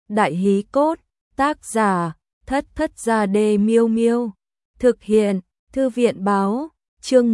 Đại hí cốt, tác giả, Thất Thất Gia Đê Miêu Miêu. Thực hiện, Thư viện báo, chương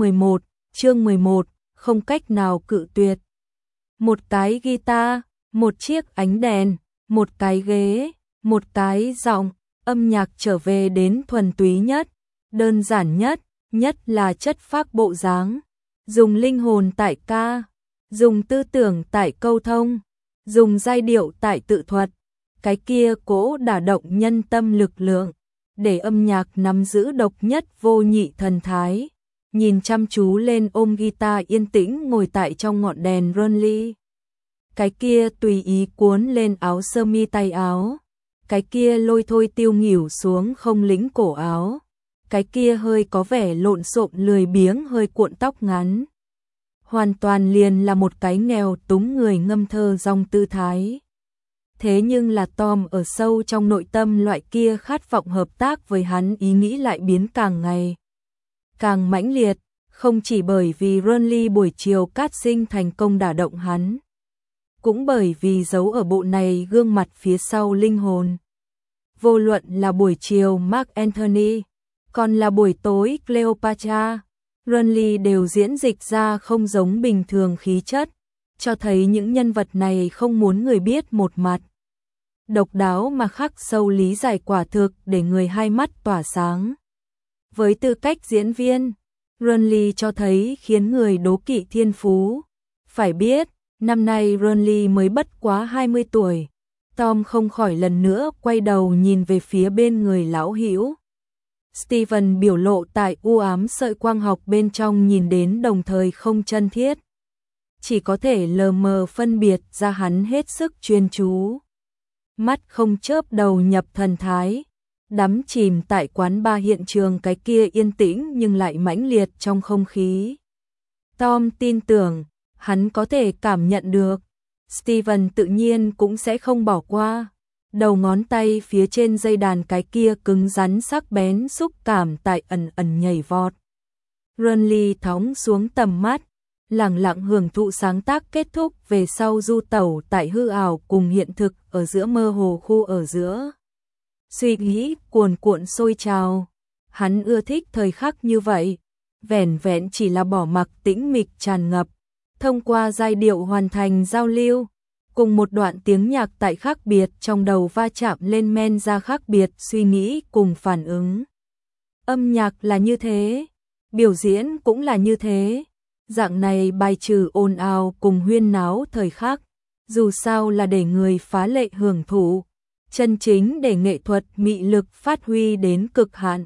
11, không cách nào cự tuyệt. Một cái guitar, một chiếc ánh đèn, một cái ghế, một cái giọng, âm nhạc trở về đến thuần túy nhất, đơn giản nhất, nhất là chất phác bộ dáng. Dùng linh hồn tại ca, dùng tư tưởng tại câu thông, dùng giai điệu tại tự thuật. Cái kia cố đả động nhân tâm lực lượng, để âm nhạc nắm giữ độc nhất vô nhị thần thái. Nhìn chăm chú lên ôm guitar yên tĩnh ngồi tại trong ngọn đèn Ronly. Cái kia tùy ý cuốn lên áo sơ mi tay áo. Cái kia lôi thôi tiêu nghỉu xuống không lĩnh cổ áo. Cái kia hơi có vẻ lộn xộn lười biếng hơi cuộn tóc ngắn. Hoàn toàn liền là một cái nghèo túng người ngâm thơ dòng tư thái. Thế nhưng là Tom ở sâu trong nội tâm loại kia khát vọng hợp tác với hắn ý nghĩ lại biến càng ngày càng mãnh liệt, không chỉ bởi vì Ronly buổi chiều cát sinh thành công đả động hắn, cũng bởi vì giấu ở bộ này gương mặt phía sau linh hồn. Vô luận là buổi chiều Mark Anthony, còn là buổi tối Cleopatra, Ronly đều diễn dịch ra không giống bình thường khí chất, cho thấy những nhân vật này không muốn người biết một mặt. Độc đáo mà khắc sâu lý giải quả thực để người hai mắt tỏa sáng. Với tư cách diễn viên, Ronly cho thấy khiến người đố kỵ thiên phú. Phải biết, năm nay Ronly mới bất quá 20 tuổi. Tom không khỏi lần nữa quay đầu nhìn về phía bên người lão hữu. Steven biểu lộ tại u ám sợi quang học bên trong nhìn đến đồng thời không chân thiết. Chỉ có thể lờ mờ phân biệt ra hắn hết sức chuyên chú. Mắt không chớp đầu nhập thần thái, đắm chìm tại quán bar hiện trường cái kia yên tĩnh nhưng lại mãnh liệt trong không khí. Tom tin tưởng, hắn có thể cảm nhận được, Steven tự nhiên cũng sẽ không bỏ qua. Đầu ngón tay phía trên dây đàn cái kia cứng rắn sắc bén xúc cảm tại ẩn ẩn nhảy vọt. Ronly thóng xuống tầm mắt, lặng lặng hưởng thụ sáng tác kết thúc về sau du tẩu tại hư ảo cùng hiện thực ở giữa mơ hồ khu ở giữa. Suy nghĩ cuồn cuộn sôi trào, hắn ưa thích thời khắc như vậy, vẻn vẹn chỉ là bỏ mặc tĩnh mịch tràn ngập, thông qua giai điệu hoàn thành giao lưu, cùng một đoạn tiếng nhạc tại khác biệt trong đầu va chạm lên men ra khác biệt suy nghĩ cùng phản ứng. Âm nhạc là như thế, biểu diễn cũng là như thế. Dạng này bài trừ ồn ào cùng huyên náo thời khắc, dù sao là để người phá lệ hưởng thụ, chân chính để nghệ thuật mị lực phát huy đến cực hạn.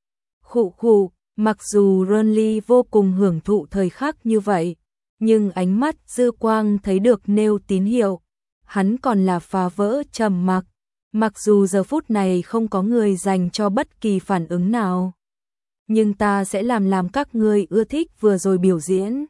Khụ khụ, mặc dù Ronly vô cùng hưởng thụ thời khắc như vậy, nhưng ánh mắt dư quang thấy được nêu tín hiệu, hắn còn là phá vỡ trầm mặc, mặc dù giờ phút này không có người dành cho bất kỳ phản ứng nào. Nhưng ta sẽ làm các ngươi ưa thích vừa rồi biểu diễn.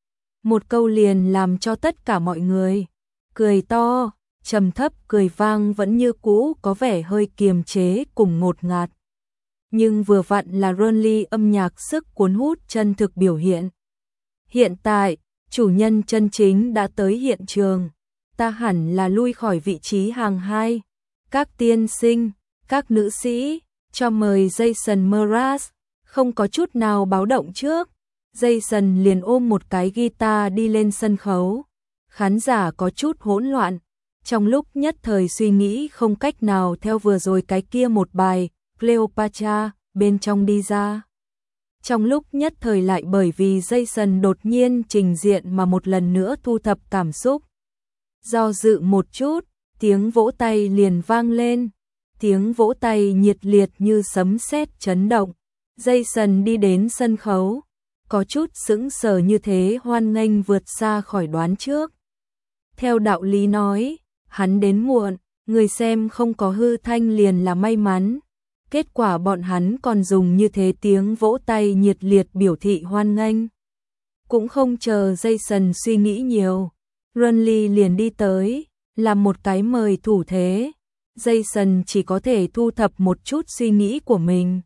Một câu liền làm cho tất cả mọi người cười to, trầm thấp cười vang vẫn như cũ có vẻ hơi kiềm chế cùng ngột ngạt. Nhưng vừa vặn là Ronly âm nhạc sức cuốn hút chân thực biểu hiện. Hiện tại, chủ nhân chân chính đã tới hiện trường. Ta hẳn là lui khỏi vị trí hàng hai. Các tiên sinh, các nữ sĩ, cho mời Jason Mraz. Không có chút nào báo động trước, Jason liền ôm một cái guitar đi lên sân khấu. Khán giả có chút hỗn loạn, trong lúc nhất thời suy nghĩ không cách nào theo vừa rồi cái kia một bài Cleopatra bên trong đi ra. Trong lúc nhất thời lại bởi vì Jason đột nhiên trình diện mà một lần nữa thu thập cảm xúc. Do dự một chút, tiếng vỗ tay liền vang lên, tiếng vỗ tay nhiệt liệt như sấm sét chấn động. Jason đi đến sân khấu, có chút sững sờ như thế hoan nghênh vượt xa khỏi đoán trước. Theo đạo lý nói, hắn đến muộn, người xem không có hư thanh liền là may mắn. Kết quả bọn hắn còn dùng như thế tiếng vỗ tay nhiệt liệt biểu thị hoan nghênh. Cũng không chờ Jason suy nghĩ nhiều, Ronly liền đi tới, làm một cái mời thủ thế. Jason chỉ có thể thu thập một chút suy nghĩ của mình.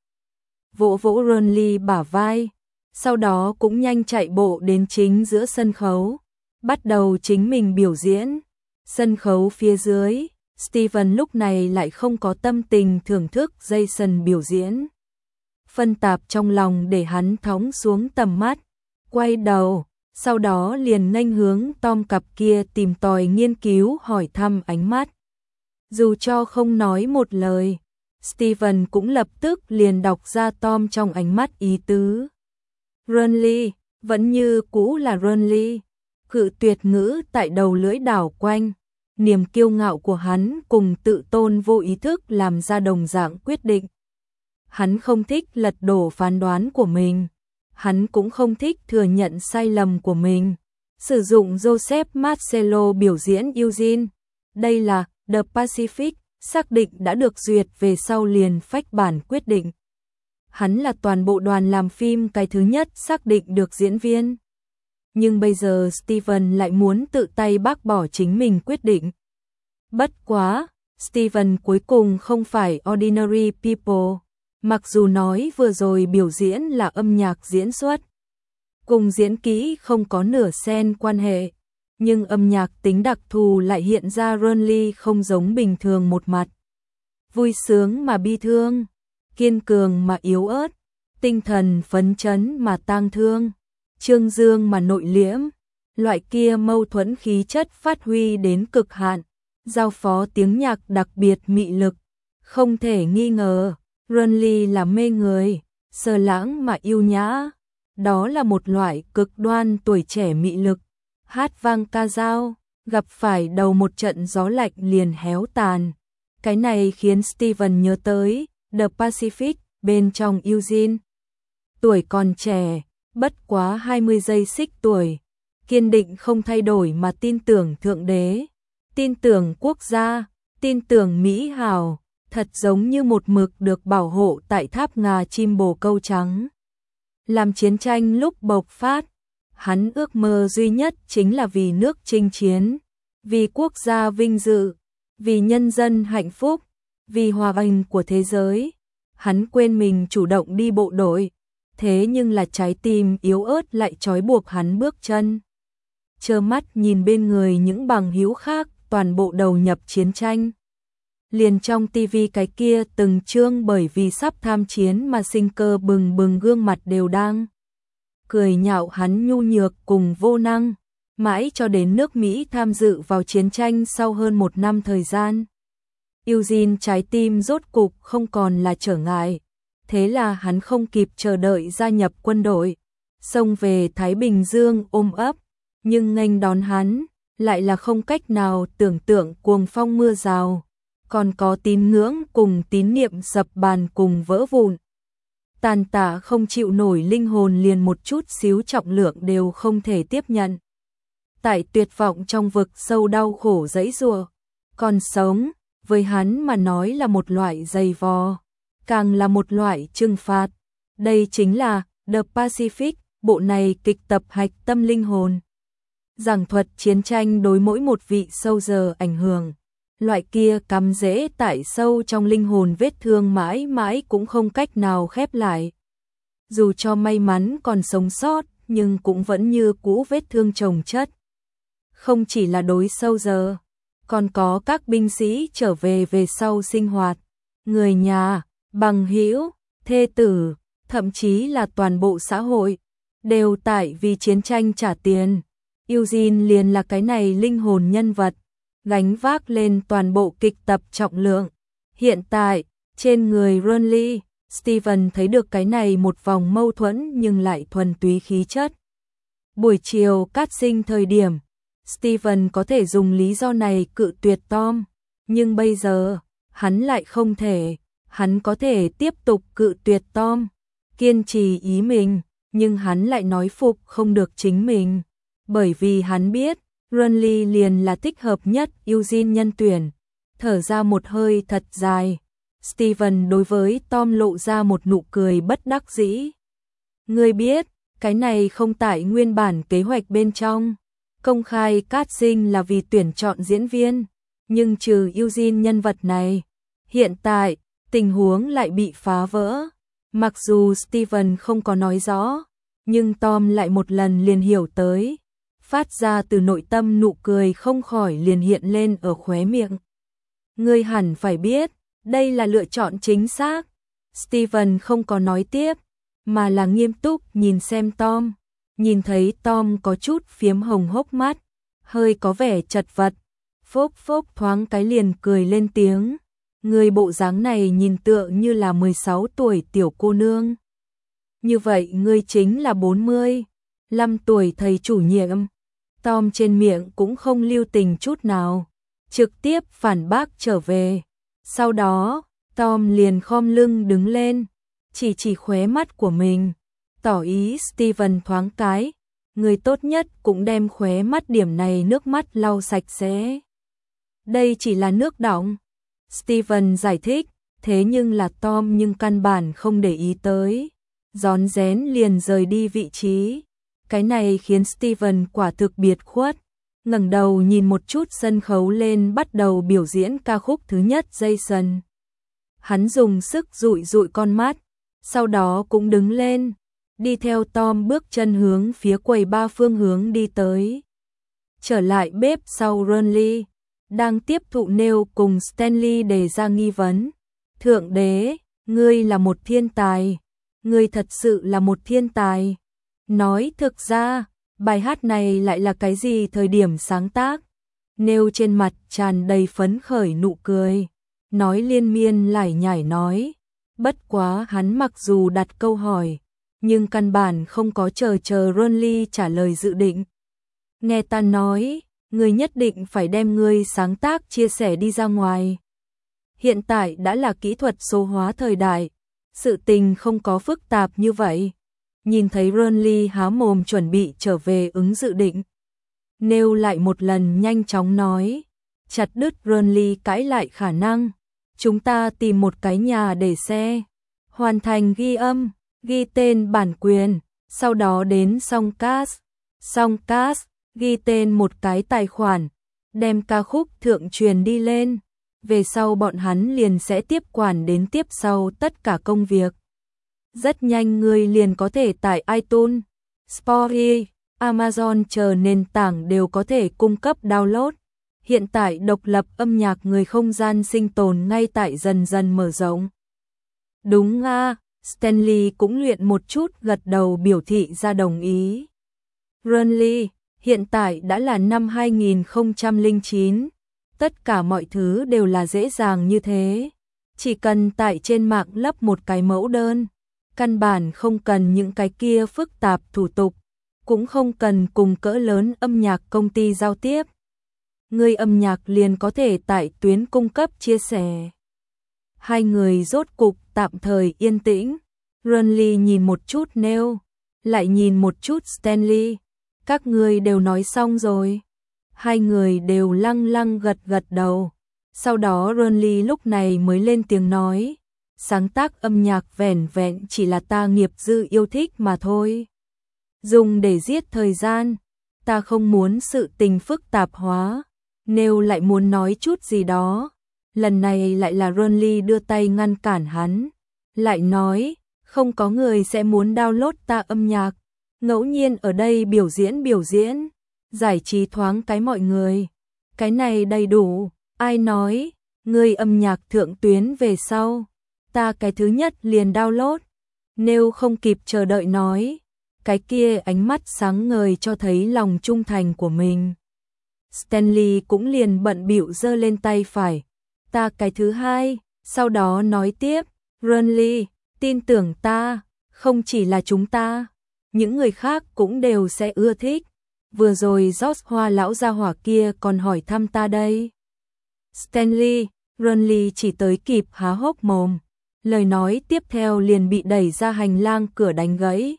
Vỗ vỗ Ronly bả vai, sau đó cũng nhanh chạy bộ đến chính giữa sân khấu, bắt đầu chính mình biểu diễn. Sân khấu phía dưới, Steven lúc này lại không có tâm tình thưởng thức Jason biểu diễn. Phân tạp trong lòng để hắn thõng xuống tầm mắt, quay đầu, sau đó liền nghênh hướng Tom cặp kia tìm tòi nghiên cứu hỏi thăm ánh mắt. Dù cho không nói một lời, Steven cũng lập tức liền đọc ra Tom trong ánh mắt ý tứ. Renly, vẫn như cũ là Renly, cự tuyệt ngữ tại đầu lưỡi đảo quanh, niềm kiêu ngạo của hắn cùng tự tôn vô ý thức làm ra đồng dạng quyết định. Hắn không thích lật đổ phán đoán của mình, hắn cũng không thích thừa nhận sai lầm của mình. Sử dụng Joseph Marcelo biểu diễn Eugene, đây là The Pacific, xác định đã được duyệt về sau liền phách bản quyết định. Hắn là toàn bộ đoàn làm phim cái thứ nhất xác định được diễn viên. Nhưng bây giờ Steven lại muốn tự tay bác bỏ chính mình quyết định. Bất quá, Steven cuối cùng không phải ordinary people. Mặc dù nói vừa rồi biểu diễn là âm nhạc diễn xuất, cùng diễn kỹ không có nửa xen quan hệ, nhưng âm nhạc tính đặc thù lại hiện ra Renly không giống bình thường một mặt. Vui sướng mà bi thương, kiên cường mà yếu ớt, tinh thần phấn chấn mà tang thương, trương dương mà nội liễm, loại kia mâu thuẫn khí chất phát huy đến cực hạn, giao phó tiếng nhạc đặc biệt mị lực, không thể nghi ngờ. Renly là mê người, sờ lãng mà yêu nhã, đó là một loại cực đoan tuổi trẻ mị lực. Hát vang ca dao, gặp phải đầu một trận gió lạnh liền héo tàn. Cái này khiến Steven nhớ tới The Pacific bên trong Eugene. Tuổi còn trẻ, bất quá 20 giây xích tuổi, kiên định không thay đổi mà tin tưởng Thượng Đế, tin tưởng quốc gia, tin tưởng Mỹ hào. Thật giống như một mực được bảo hộ tại tháp ngà chim bồ câu trắng. Làm chiến tranh lúc bộc phát, hắn ước mơ duy nhất chính là vì nước chinh chiến, vì quốc gia vinh dự, vì nhân dân hạnh phúc, vì hòa bình của thế giới. Hắn quên mình chủ động đi bộ đội, thế nhưng là trái tim yếu ớt lại trói buộc hắn bước chân. Trơ mắt nhìn bên người những bằng hữu khác toàn bộ đầu nhập chiến tranh. Liền trong tivi cái kia từng chương bởi vì sắp tham chiến mà sinh cơ bừng bừng gương mặt đều đang cười nhạo hắn nhu nhược cùng vô năng, mãi cho đến nước Mỹ tham dự vào chiến tranh sau hơn 1 năm thời gian. Eugene trái tim rốt cục không còn là trở ngại, thế là hắn không kịp chờ đợi gia nhập quân đội, xông về Thái Bình Dương ôm ấp, nhưng nghênh đón hắn lại là không cách nào tưởng tượng cuồng phong mưa rào. Còn có tín ngưỡng cùng tín niệm sập bàn cùng vỡ vụn. Tàn tạ không chịu nổi linh hồn liền một chút xíu trọng lượng đều không thể tiếp nhận. Tại tuyệt vọng trong vực sâu đau khổ giãy giụa, còn sống, với hắn mà nói là một loại dày vò, càng là một loại trừng phạt. Đây chính là The Pacific, bộ này kịch tập hạch tâm linh hồn. Giảng thuật chiến tranh đối mỗi một vị soldier ảnh hưởng. Loại kia cắm rễ tại sâu trong linh hồn vết thương mãi mãi cũng không cách nào khép lại. Dù cho may mắn còn sống sót, nhưng cũng vẫn như cũ vết thương chồng chất. Không chỉ là đối soldier, còn có các binh sĩ trở về sau sinh hoạt, người nhà, bằng hữu, thê tử, thậm chí là toàn bộ xã hội, đều tại vì chiến tranh trả tiền. Eugene liền là cái này linh hồn nhân vật, gánh vác lên toàn bộ kịch tập trọng lượng. Hiện tại, trên người Renly, Steven thấy được cái này một vòng mâu thuẫn nhưng lại thuần túy khí chất. Buổi chiều casting thời điểm, Steven có thể dùng lý do này cự tuyệt Tom, nhưng bây giờ, hắn lại không thể. Hắn có thể tiếp tục cự tuyệt Tom, kiên trì ý mình, nhưng hắn lại nói phục không được chính mình, bởi vì hắn biết Renly liền là thích hợp nhất Eugene nhân tuyển. Thở ra một hơi thật dài, Steven đối với Tom lộ ra một nụ cười bất đắc dĩ. Ngươi biết, cái này không tại nguyên bản kế hoạch bên trong. Công khai casting là vì tuyển chọn diễn viên, nhưng trừ Eugene nhân vật này, hiện tại tình huống lại bị phá vỡ. Mặc dù Steven không có nói rõ, nhưng Tom lại một lần liền hiểu tới. Phát ra từ nội tâm nụ cười không khỏi liền hiện lên ở khóe miệng. Ngươi hẳn phải biết, đây là lựa chọn chính xác. Steven không có nói tiếp, mà là nghiêm túc nhìn xem Tom. Nhìn thấy Tom có chút phiếm hồng hốc mắt, hơi có vẻ chật vật. Phốc phốc thoáng cái liền cười lên tiếng. Người bộ dáng này nhìn tựa như là 16 tuổi tiểu cô nương. Như vậy ngươi chính là 45 tuổi thầy chủ nhiệm. Tom trên miệng cũng không lưu tình chút nào, trực tiếp phản bác trở về. Sau đó, Tom liền khom lưng đứng lên, chỉ khóe mắt của mình, tỏ ý Steven thoáng cái, người tốt nhất cũng đem khóe mắt điểm này nước mắt lau sạch sẽ. Đây chỉ là nước đọng. Steven giải thích, thế nhưng là Tom nhưng căn bản không để ý tới. Rón rén liền rời đi vị trí. Cái này khiến Steven quả thực biệt khuất. Ngẩng đầu nhìn một chút sân khấu lên bắt đầu biểu diễn ca khúc thứ nhất Jason. Hắn dùng sức dụi dụi con mắt, sau đó cũng đứng lên, đi theo Tom bước chân hướng phía quầy ba phương hướng đi tới. Trở lại bếp sau Ronly, đang tiếp thụ Neil cùng Stanley đề ra nghi vấn. Thượng đế, ngươi là một thiên tài, ngươi thật sự là một thiên tài. Nói thực ra, bài hát này lại là cái gì thời điểm sáng tác? Neil trên mặt tràn đầy phấn khởi nụ cười, nói liên miên lải nhải nói. Bất quá hắn mặc dù đặt câu hỏi, nhưng căn bản không có chờ Ronly trả lời dự định. Nghe ta nói, ngươi nhất định phải đem ngươi sáng tác chia sẻ đi ra ngoài. Hiện tại đã là kỹ thuật số hóa thời đại, sự tình không có phức tạp như vậy. Nhìn thấy Ronly há mồm chuẩn bị trở về ứng dự định, Neil lại một lần nhanh chóng nói, chặt đứt Ronly cãi lại khả năng. Chúng ta tìm một cái nhà để xe, hoàn thành ghi âm, ghi tên bản quyền, sau đó đến Songcast, ghi tên một cái tài khoản, đem ca khúc thượng truyền đi lên. Về sau bọn hắn liền sẽ tiếp quản đến tiếp sau tất cả công việc. Rất nhanh người liền có thể tải iTunes, Spotify, Amazon chờ nền tảng đều có thể cung cấp download. Hiện tại độc lập âm nhạc người không gian sinh tồn ngay tại dần dần mở rộng. Đúng a, Stanley cũng luyện một chút gật đầu biểu thị ra đồng ý. Ronly, hiện tại đã là năm 2009, tất cả mọi thứ đều là dễ dàng như thế. Chỉ cần tải trên mạng lấp một cái mẫu đơn, căn bản không cần những cái kia phức tạp thủ tục, cũng không cần cùng cỡ lớn âm nhạc công ty giao tiếp. Người âm nhạc liền có thể tải tuyến cung cấp chia sẻ. Hai người rốt cục tạm thời yên tĩnh. Ronly nhìn một chút Neil, lại nhìn một chút Stanley. Các người đều nói xong rồi. Hai người đều lăng lăng gật gật đầu. Sau đó Ronly lúc này mới lên tiếng nói, sáng tác âm nhạc vẻn vẹn chỉ là ta nghiệp dư yêu thích mà thôi. Dùng để giết thời gian, ta không muốn sự tình phức tạp hóa. Neil lại muốn nói chút gì đó, lần này lại là Ronly đưa tay ngăn cản hắn, lại nói, không có người sẽ muốn download ta âm nhạc, ngẫu nhiên ở đây biểu diễn, giải trí thoáng cái mọi người, cái này đầy đủ. Ai nói, người âm nhạc thượng tuyến về sau, ta cái thứ nhất liền download. Neil không kịp chờ đợi nói, cái kia ánh mắt sáng ngời cho thấy lòng trung thành của mình. Stanley cũng liền bận bịu giơ lên tay phải, ta cái thứ hai, sau đó nói tiếp, Ronly, tin tưởng ta, không chỉ là chúng ta, những người khác cũng đều sẽ ưa thích. Vừa rồi George Hoa lão gia hỏa kia còn hỏi thăm ta đây. Stanley, Ronly chỉ tới kịp há hốc mồm, lời nói tiếp theo liền bị đẩy ra hành lang cửa đánh gãy.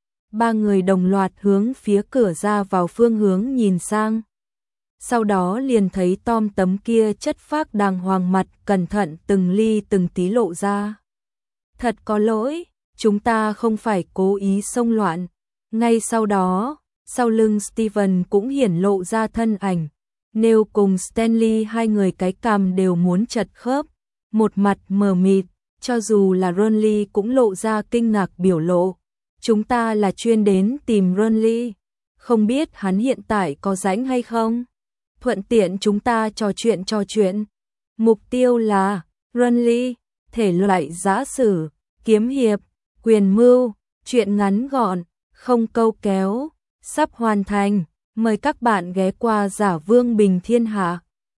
Ba người đồng loạt hướng phía cửa ra vào phương hướng nhìn sang. Sau đó liền thấy Tom tấm kia chất phác đàng hoàng mặt cẩn thận từng ly từng tí lộ ra. Thật có lỗi, chúng ta không phải cố ý xông loạn. Ngay sau đó, sau lưng Steven cũng hiển lộ ra thân ảnh. Neil cùng Stanley hai người cái cằm đều muốn chật khớp, một mặt mờ mịt, cho dù là Ronly cũng lộ ra kinh ngạc biểu lộ. Chúng ta là chuyên đến tìm Ronly, không biết hắn hiện tại có rảnh hay không? Thuận tiện chúng ta trò chuyện. Mục tiêu là run ly, thể loại giã sử, kiếm hiệp, quyền mưu, truyện ngắn gọn, không câu kéo, sắp hoàn thành. Mời các bạn ghé qua Giả Vương Bình Thiên Hạ.